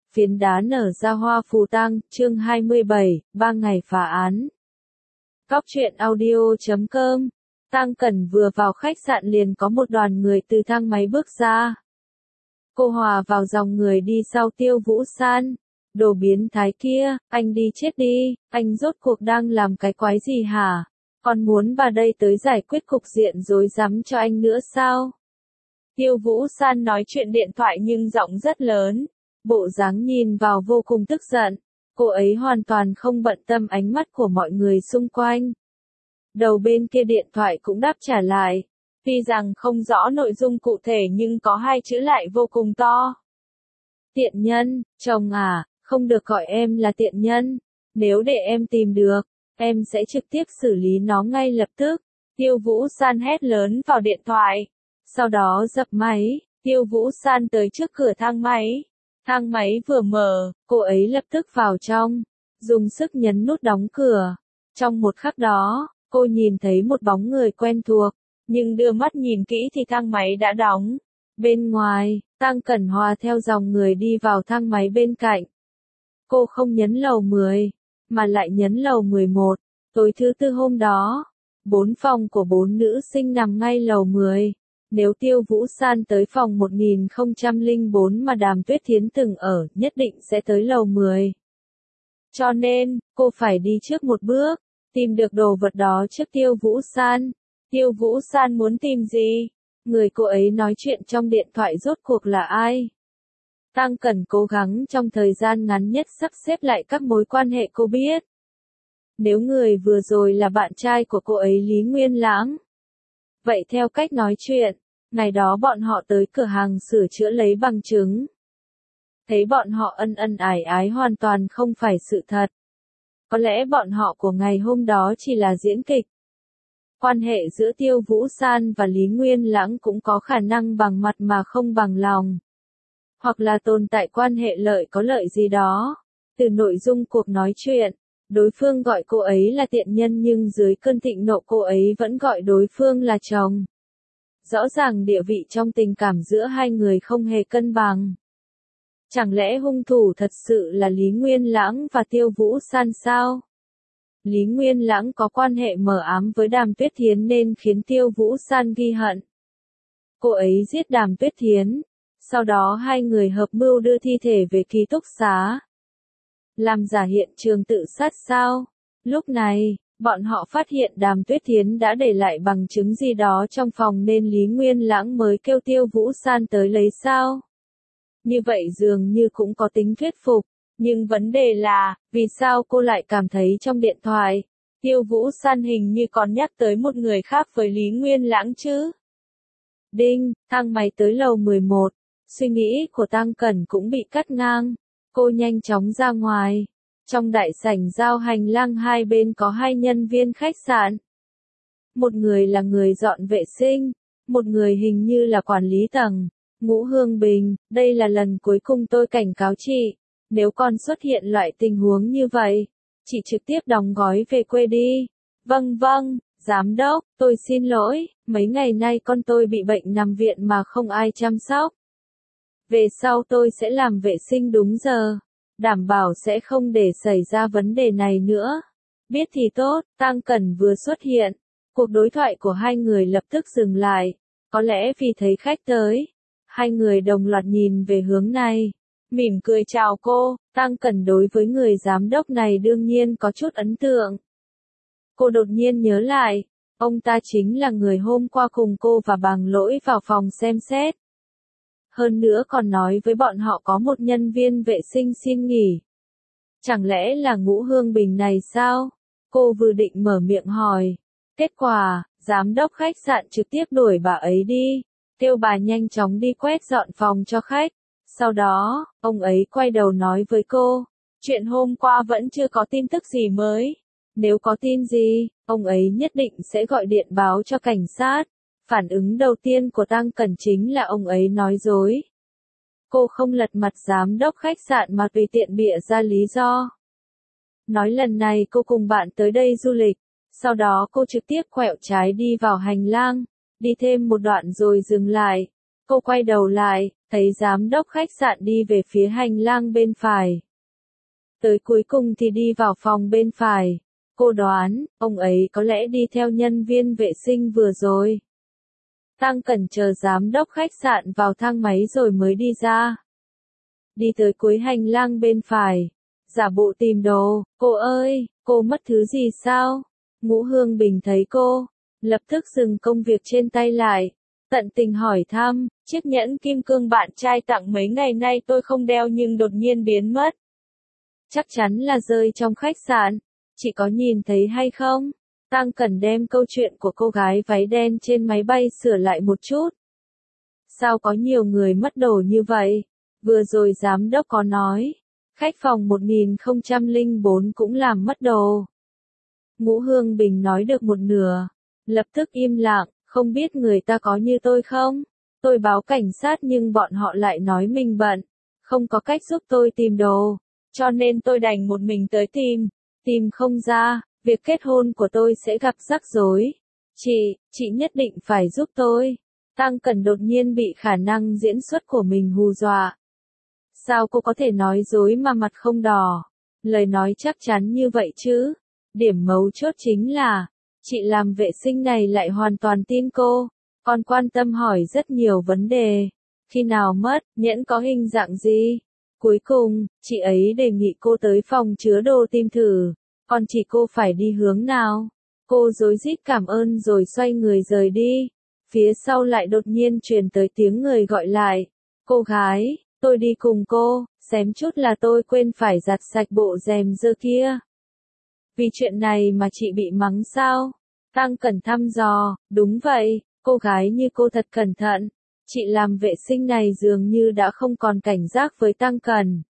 Phiến đá nở ra hoa phù tang, chương 27, 3 ngày phá án. Cóc truyện audio.com. Tang Cẩn vừa vào khách sạn liền có một đoàn người từ thang máy bước ra. Cô hòa vào dòng người đi sau Tiêu Vũ San. Đồ biến thái kia, anh đi chết đi, anh rốt cuộc đang làm cái quái gì hả? Còn muốn bà đây tới giải quyết cục diện rối rắm cho anh nữa sao? Tiêu Vũ San nói chuyện điện thoại nhưng giọng rất lớn. Bộ dáng nhìn vào vô cùng tức giận. Cô ấy hoàn toàn không bận tâm ánh mắt của mọi người xung quanh. Đầu bên kia điện thoại cũng đáp trả lại. Tuy rằng không rõ nội dung cụ thể nhưng có hai chữ lại vô cùng to. Tiện nhân, chồng à, không được gọi em là tiện nhân. Nếu để em tìm được, em sẽ trực tiếp xử lý nó ngay lập tức. Tiêu Vũ San hét lớn vào điện thoại. Sau đó dập máy, Tiêu Vũ San tới trước cửa thang máy. Thang máy vừa mở, cô ấy lập tức vào trong, dùng sức nhấn nút đóng cửa. Trong một khắc đó, cô nhìn thấy một bóng người quen thuộc, nhưng đưa mắt nhìn kỹ thì thang máy đã đóng. Bên ngoài, Tang Cẩn hòa theo dòng người đi vào thang máy bên cạnh. Cô không nhấn lầu 10, mà lại nhấn lầu 11. Tối thứ tư hôm đó, 4 phòng của 4 nữ sinh nằm ngay lầu 10. Nếu Tiêu Vũ San tới phòng 1004 mà Đàm Tuyết Thiến từng ở, nhất định sẽ tới lầu 10. Cho nên, cô phải đi trước một bước, tìm được đồ vật đó trước Tiêu Vũ San. Tiêu Vũ San muốn tìm gì? Người cô ấy nói chuyện trong điện thoại rốt cuộc là ai? Tang Cẩn cố gắng trong thời gian ngắn nhất sắp xếp lại các mối quan hệ cô biết. Nếu người vừa rồi là bạn trai của cô ấy Lý Nguyên Lãng. Vậy theo cách nói chuyện, ngày đó bọn họ tới cửa hàng sửa chữa lấy bằng chứng. Thấy bọn họ ân ân ái ái hoàn toàn không phải sự thật. Có lẽ bọn họ của ngày hôm đó chỉ là diễn kịch. Quan hệ giữa Tiêu Vũ San và Lý Nguyên Lãng cũng có khả năng bằng mặt mà không bằng lòng. Hoặc là tồn tại quan hệ lợi có lợi gì đó. Từ nội dung cuộc nói chuyện, đối phương gọi cô ấy là tiện nhân nhưng dưới cơn thịnh nộ cô ấy vẫn gọi đối phương là chồng. Rõ ràng địa vị trong tình cảm giữa hai người không hề cân bằng. Chẳng lẽ hung thủ thật sự là Lý Nguyên Lãng và Tiêu Vũ San sao? Lý Nguyên Lãng có quan hệ mờ ám với Đàm Tuyết Thiến nên khiến Tiêu Vũ San ghi hận. Cô ấy giết Đàm Tuyết Thiến. Sau đó hai người hợp mưu đưa thi thể về ký túc xá. Làm giả hiện trường tự sát sao? Lúc này, bọn họ phát hiện Đàm Tuyết Thiến đã để lại bằng chứng gì đó trong phòng nên Lý Nguyên Lãng mới kêu Tiêu Vũ San tới lấy sao? Như vậy dường như cũng có tính thuyết phục, nhưng vấn đề là, vì sao cô lại cảm thấy trong điện thoại, Tiêu Vũ San hình như còn nhắc tới một người khác với Lý Nguyên Lãng chứ? Đinh, thang máy tới lầu 11, suy nghĩ của Tang Cẩn cũng bị cắt ngang, cô nhanh chóng ra ngoài. Trong đại sảnh giao hành lang hai bên có hai nhân viên khách sạn. Một người là người dọn vệ sinh, một người hình như là quản lý tầng. Ngũ Hương Bình, đây là lần cuối cùng tôi cảnh cáo chị. Nếu còn xuất hiện loại tình huống như vậy, chị trực tiếp đóng gói về quê đi. Vâng vâng, giám đốc, tôi xin lỗi, mấy ngày nay con tôi bị bệnh nằm viện mà không ai chăm sóc. Về sau tôi sẽ làm vệ sinh đúng giờ. Đảm bảo sẽ không để xảy ra vấn đề này nữa. Biết thì tốt, Tang Cẩn vừa xuất hiện. Cuộc đối thoại của hai người lập tức dừng lại. Có lẽ vì thấy khách tới. Hai người đồng loạt nhìn về hướng này. Mỉm cười chào cô, Tang Cẩn đối với người giám đốc này đương nhiên có chút ấn tượng. Cô đột nhiên nhớ lại. Ông ta chính là người hôm qua cùng cô và Bàng Lỗi vào phòng xem xét. Hơn nữa còn nói với bọn họ có một nhân viên vệ sinh xin nghỉ. Chẳng lẽ là Ngũ Hương Bình này sao? Cô vừa định mở miệng hỏi. Kết quả, giám đốc khách sạn trực tiếp đuổi bà ấy đi. Kêu bà nhanh chóng đi quét dọn phòng cho khách. Sau đó, ông ấy quay đầu nói với cô. Chuyện hôm qua vẫn chưa có tin tức gì mới. Nếu có tin gì, ông ấy nhất định sẽ gọi điện báo cho cảnh sát. Phản ứng đầu tiên của Tang Cẩn chính là ông ấy nói dối. Cô không lật mặt giám đốc khách sạn mà tùy tiện bịa ra lý do. Nói lần này cô cùng bạn tới đây du lịch. Sau đó cô trực tiếp quẹo trái đi vào hành lang. Đi thêm một đoạn rồi dừng lại. Cô quay đầu lại, thấy giám đốc khách sạn đi về phía hành lang bên phải. Tới cuối cùng thì đi vào phòng bên phải. Cô đoán, ông ấy có lẽ đi theo nhân viên vệ sinh vừa rồi. Tăng Cẩn chờ giám đốc khách sạn vào thang máy rồi mới đi ra. Đi tới cuối hành lang bên phải. Giả bộ tìm đồ, cô ơi, cô mất thứ gì sao? Ngũ Hương Bình thấy cô, lập tức dừng công việc trên tay lại. Tận tình hỏi thăm, chiếc nhẫn kim cương bạn trai tặng mấy ngày nay tôi không đeo nhưng đột nhiên biến mất. Chắc chắn là rơi trong khách sạn, chị có nhìn thấy hay không? Tăng Cẩn đem câu chuyện của cô gái váy đen trên máy bay sửa lại một chút. Sao có nhiều người mất đồ như vậy? Vừa rồi giám đốc có nói, khách phòng 1004 cũng làm mất đồ. Ngũ Hương Bình nói được một nửa, lập tức im lặng, không biết người ta có như tôi không? Tôi báo cảnh sát nhưng bọn họ lại nói mình bận, không có cách giúp tôi tìm đồ, cho nên tôi đành một mình tới tìm không ra, việc kết hôn của tôi sẽ gặp rắc rối. Chị nhất định phải giúp tôi. Tăng Cẩn đột nhiên bị khả năng diễn xuất của mình hù dọa. Sao cô có thể nói dối mà mặt không đỏ? Lời nói chắc chắn như vậy chứ? Điểm mấu chốt chính là, chị làm vệ sinh này lại hoàn toàn tin cô, còn quan tâm hỏi rất nhiều vấn đề. Khi nào mất, nhẫn có hình dạng gì? Cuối cùng, chị ấy đề nghị cô tới phòng chứa đồ tìm thử, còn chỉ cô phải đi hướng nào? Cô rối rít cảm ơn rồi xoay người rời đi. Phía sau lại đột nhiên truyền tới tiếng người gọi lại. Cô gái, tôi đi cùng cô, xém chút là tôi quên phải giặt sạch bộ rèm dơ kia. Vì chuyện này mà chị bị mắng sao? Tăng Cẩn thăm dò, đúng vậy, cô gái như cô thật cẩn thận. Chị làm vệ sinh này dường như đã không còn cảnh giác với Tăng Cẩn.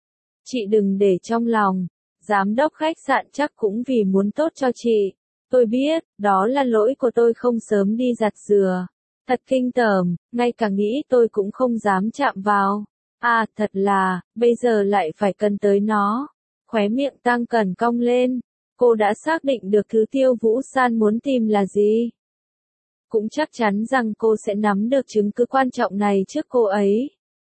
Chị đừng để trong lòng, giám đốc khách sạn chắc cũng vì muốn tốt cho chị. Tôi biết, đó là lỗi của tôi không sớm đi giặt rửa. Thật kinh tởm, ngay cả nghĩ tôi cũng không dám chạm vào. À, thật là, bây giờ lại phải cần tới nó. Khóe miệng Tăng Cẩn cong lên. Cô đã xác định được thứ Tiêu Vũ San muốn tìm là gì. Cũng chắc chắn rằng cô sẽ nắm được chứng cứ quan trọng này trước cô ấy.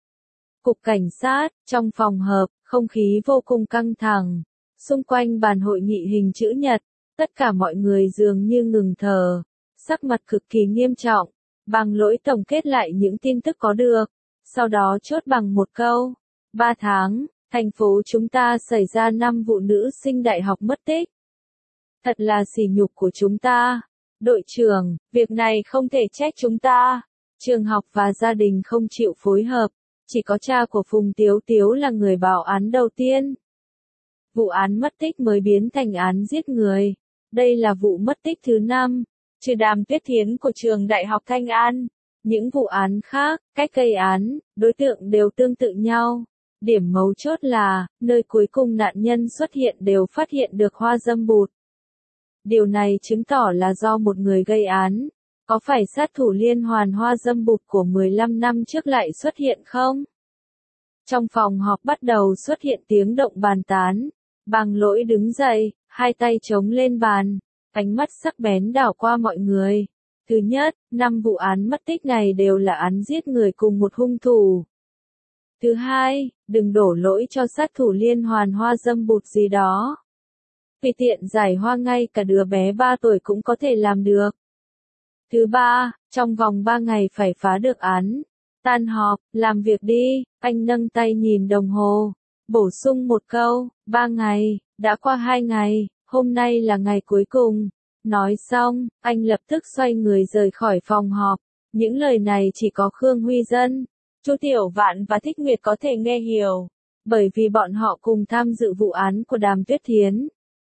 Cục cảnh sát, trong phòng họp, không khí vô cùng căng thẳng. Xung quanh bàn hội nghị hình chữ nhật, tất cả mọi người dường như ngừng thở, sắc mặt cực kỳ nghiêm trọng. Bằng lỗi tổng kết lại những tin tức có được, sau đó chốt bằng một câu. 3 tháng, thành phố chúng ta xảy ra 5 vụ nữ sinh đại học mất tích. Thật là sỉ nhục của chúng ta. Đội trưởng, việc này không thể trách chúng ta. Trường học và gia đình không chịu phối hợp. Chỉ có cha của Phùng Tiếu Tiếu là người báo án đầu tiên. Vụ án mất tích mới biến thành án giết người. Đây là vụ mất tích thứ 5, trừ Đàm Tuyết Thiến của trường Đại học Thanh An. Những vụ án khác, cách gây án, đối tượng đều tương tự nhau. Điểm mấu chốt là, nơi cuối cùng nạn nhân xuất hiện đều phát hiện được hoa dâm bụt. Điều này chứng tỏ là do một người gây án. Có phải sát thủ liên hoàn hoa dâm bụt của 15 năm trước lại xuất hiện không? Trong phòng họp bắt đầu xuất hiện tiếng động bàn tán. Bằng lỗi đứng dậy, hai tay chống lên bàn, ánh mắt sắc bén đảo qua mọi người. Thứ nhất, 5 vụ án mất tích này đều là án giết người cùng một hung thủ. Thứ hai, đừng đổ lỗi cho sát thủ liên hoàn hoa dâm bụt gì đó. Vì tiện giải hoa ngay cả đứa bé 3 tuổi cũng có thể làm được. Thứ ba, trong vòng 3 ngày phải phá được án. Tan họp, làm việc đi, anh nâng tay nhìn đồng hồ. Bổ sung một câu, 3 ngày, đã qua 2 ngày, hôm nay là ngày cuối cùng. Nói xong, anh lập tức xoay người rời khỏi phòng họp. Những lời này chỉ có Khương Huy Dân, Chu Tiểu Vạn và Thích Nguyệt có thể nghe hiểu, bởi vì bọn họ cùng tham dự vụ án của Đàm Tuyết Thiến.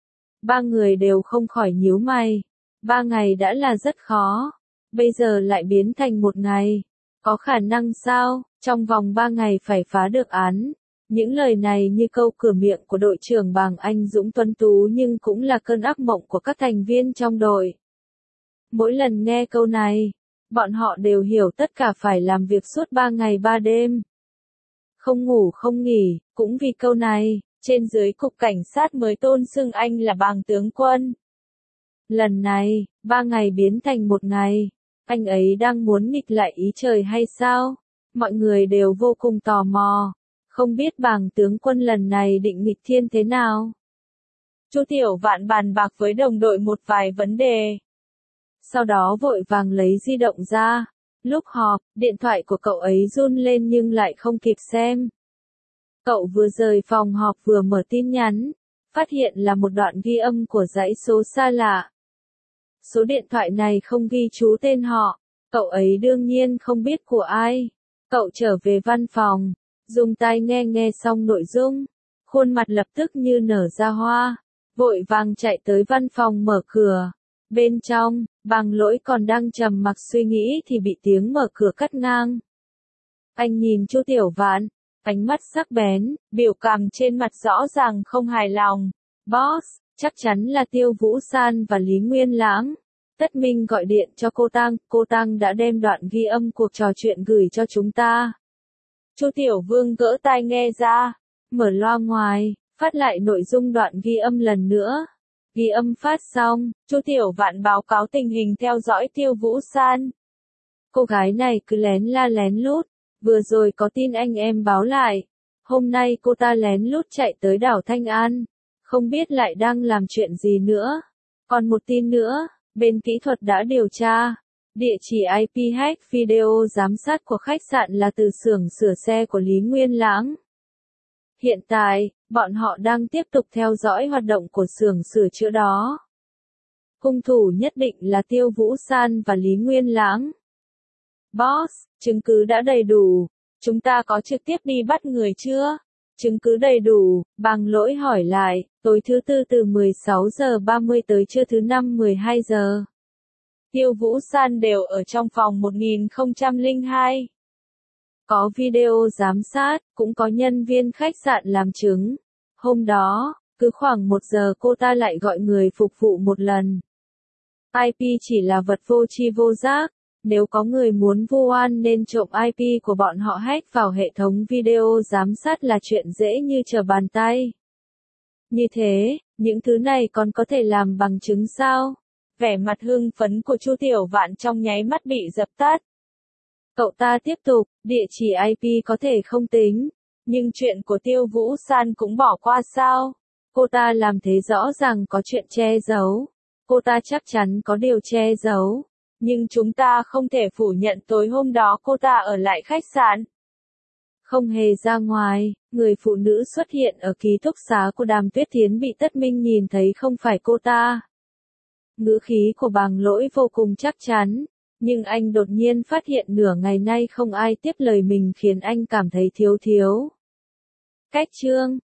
3 người đều không khỏi nhíu mày. 3 ngày đã là rất khó, bây giờ lại biến thành 1 ngày. Có khả năng sao, trong vòng 3 ngày phải phá được án? Những lời này như câu cửa miệng của đội trưởng Bàng Anh Dũng tuấn tú nhưng cũng là cơn ác mộng của các thành viên trong đội. Mỗi lần nghe câu này, bọn họ đều hiểu tất cả phải làm việc suốt 3 ngày 3 đêm. Không ngủ không nghỉ, cũng vì câu này, trên dưới cục cảnh sát mới tôn xưng anh là Bàng tướng quân. Lần này, 3 ngày biến thành 1 ngày. Anh ấy đang muốn nghịch lại ý trời hay sao? Mọi người đều vô cùng tò mò. Không biết bàng tướng quân lần này định nghịch thiên thế nào? Chu Tiểu Vạn bàn bạc với đồng đội một vài vấn đề. Sau đó vội vàng lấy di động ra. Lúc họp, điện thoại của cậu ấy run lên nhưng lại không kịp xem. Cậu vừa rời phòng họp vừa mở tin nhắn, phát hiện là một đoạn ghi âm của dãy số xa lạ. Số điện thoại này không ghi chú tên họ, cậu ấy đương nhiên không biết của ai. Cậu trở về văn phòng, dùng tai nghe nghe xong nội dung, khuôn mặt lập tức như nở ra hoa, vội vàng chạy tới văn phòng mở cửa. Bên trong, Bàng Lỗi còn đang trầm mặc suy nghĩ thì bị tiếng mở cửa cắt ngang. Anh nhìn Chu Tiểu Vạn, ánh mắt sắc bén, biểu cảm trên mặt rõ ràng không hài lòng. Boss, chắc chắn là Tiêu Vũ San và Lý Nguyên Lãng. Tất Minh gọi điện cho cô Tang đã đem đoạn ghi âm cuộc trò chuyện gửi cho chúng ta. Chu Tiểu Vương gỡ tai nghe ra, mở loa ngoài, phát lại nội dung đoạn ghi âm lần nữa. Ghi âm phát xong, Chu Tiểu Vạn báo cáo tình hình theo dõi Tiêu Vũ San. Cô gái này cứ lén la lén lút, vừa rồi có tin anh em báo lại. Hôm nay cô ta lén lút chạy tới đảo Thanh An, không biết lại đang làm chuyện gì nữa. Còn một tin nữa, bên kỹ thuật đã điều tra. Địa chỉ IP hack video giám sát của khách sạn là từ xưởng sửa xe của Lý Nguyên Lãng. Hiện tại, bọn họ đang tiếp tục theo dõi hoạt động của xưởng sửa chữa đó. Hung thủ nhất định là Tiêu Vũ San và Lý Nguyên Lãng. Boss, chứng cứ đã đầy đủ. Chúng ta có trực tiếp đi bắt người chưa? Chứng cứ đầy đủ, Bàng Lỗi hỏi lại, tối thứ Tư từ 16:30 tới trưa thứ Năm 12 giờ. Tiêu Vũ San đều ở trong phòng 1002. Có video giám sát, cũng có nhân viên khách sạn làm chứng. Hôm đó, cứ khoảng 1 giờ cô ta lại gọi người phục vụ một lần. IP chỉ là vật vô tri vô giác. Nếu có người muốn vu oan nên trộm IP của bọn họ hack vào hệ thống video giám sát là chuyện dễ như trở bàn tay. Như thế, những thứ này còn có thể làm bằng chứng sao? Vẻ mặt hưng phấn của Chu Tiểu Vạn trong nháy mắt bị dập tắt. Cậu ta tiếp tục, địa chỉ IP có thể không tính, nhưng chuyện của Tiêu Vũ San cũng bỏ qua sao? Cô ta làm thế rõ ràng có chuyện che giấu. Cô ta chắc chắn có điều che giấu. Nhưng chúng ta không thể phủ nhận tối hôm đó cô ta ở lại khách sạn. Không hề ra ngoài, người phụ nữ xuất hiện ở ký túc xá của Đàm Tuyết Thiến bị Tất Minh nhìn thấy không phải cô ta. Ngữ khí của Bàng Lỗi vô cùng chắc chắn, nhưng anh đột nhiên phát hiện nửa ngày nay không ai tiếp lời mình khiến anh cảm thấy thiếu. Cách chương